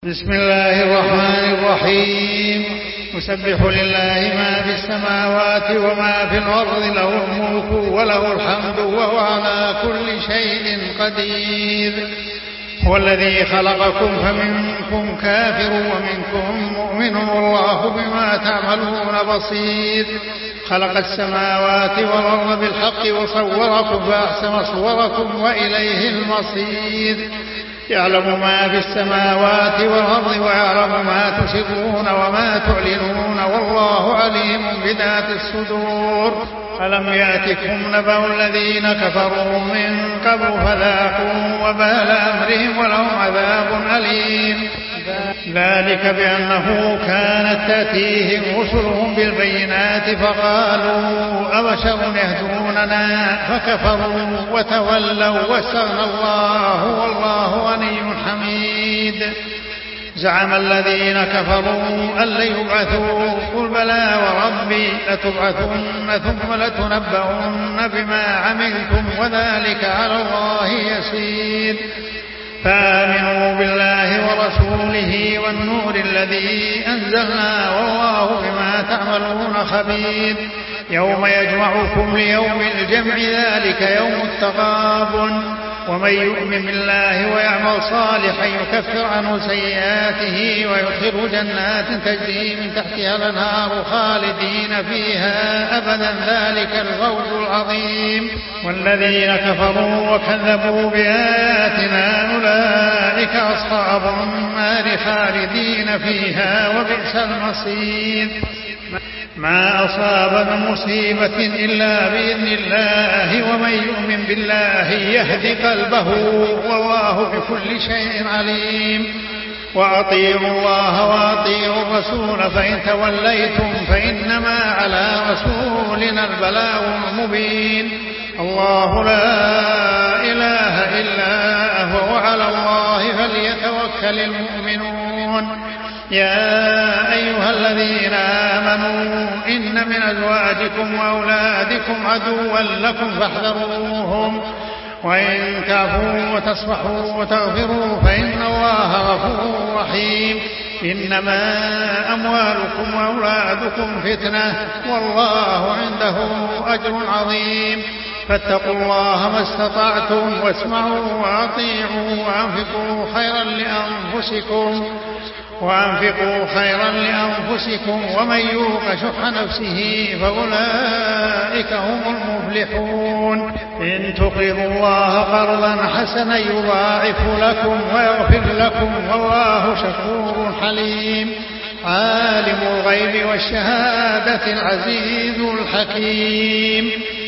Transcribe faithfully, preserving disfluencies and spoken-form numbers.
بسم الله الرحمن الرحيم. يسبح لله ما في السماوات وما في الأرض، له الملك وله الحمد وهو على كل شيء قدير. هو الذي خلقكم فمنكم كافر ومنكم مؤمن والله بما تعملون بصير. خلق السماوات والأرض بالحق وصوركم فأحسن صوركم وإليه المصير. يعلم ما في السماوات والأرض ويعلم ما تسرون وما تعلنون والله عليم بذات الصدور. ألم يأتكم نبأ الذين كفروا من قبل فذاقوا وبال أمرهم ولهم عذاب أليم. ذلك بأنه كانت تأتيهم رسلهم بالبينات فقالوا أبشر يهدوننا فكفروا وتولوا واستغنى الله والله غني حميد. زعم الذين كفروا أن لن يبعثوا قل بلى وربي لتبعثن ثم لتنبؤن بما عملتم وذلك على الله يسير. فآمنوا بالله ورسوله والنور الذي أنزلنا والله بما تعملون خبير. يوم يجمعكم ليوم الجمع ذلك يوم التغابن. ومن يؤمن بالله ويعمل صالحا يكفر عنه سيئاته ويدخله جنات تجري من تحتها الأنهار خالدين فيها أبدا ذلك الفوز العظيم. والذين كفروا وكذبوا بآياتنا أولئك أصحاب النار خالدين فيها وبئس المصير. ما أصاب من مصيبة إلا بإذن الله ومن يؤمن بالله يهد قلبه والله بكل شيء عليم. وأطيعوا الله وأطيعوا الرسول فإن توليتم فإنما على رسولنا البلاغ المبين. الله لا إله إلا هو وعلى الله فليتوكل المؤمنون. يا أيها الذين آمنوا إن من أزواجكم وأولادكم عدوا لكم فاحذروهم وإن تعفوا وتصفحوا وتغفروا فإن الله غفور رحيم. إنما أموالكم وأولادكم فتنة والله عنده أجر عظيم. فاتقوا الله ما استطعتم واسمعوا وأطيعوا وأنفقوا خيرا لأنفسكم وأنفقوا خيرا لأنفسكم ومن يوق شح نفسه فأولئك هم المفلحون. إن تقرضوا الله قرضا حسنا يضاعف لكم ويغفر لكم والله شكور حليم. عالم الغيب والشهادة العزيز الحكيم.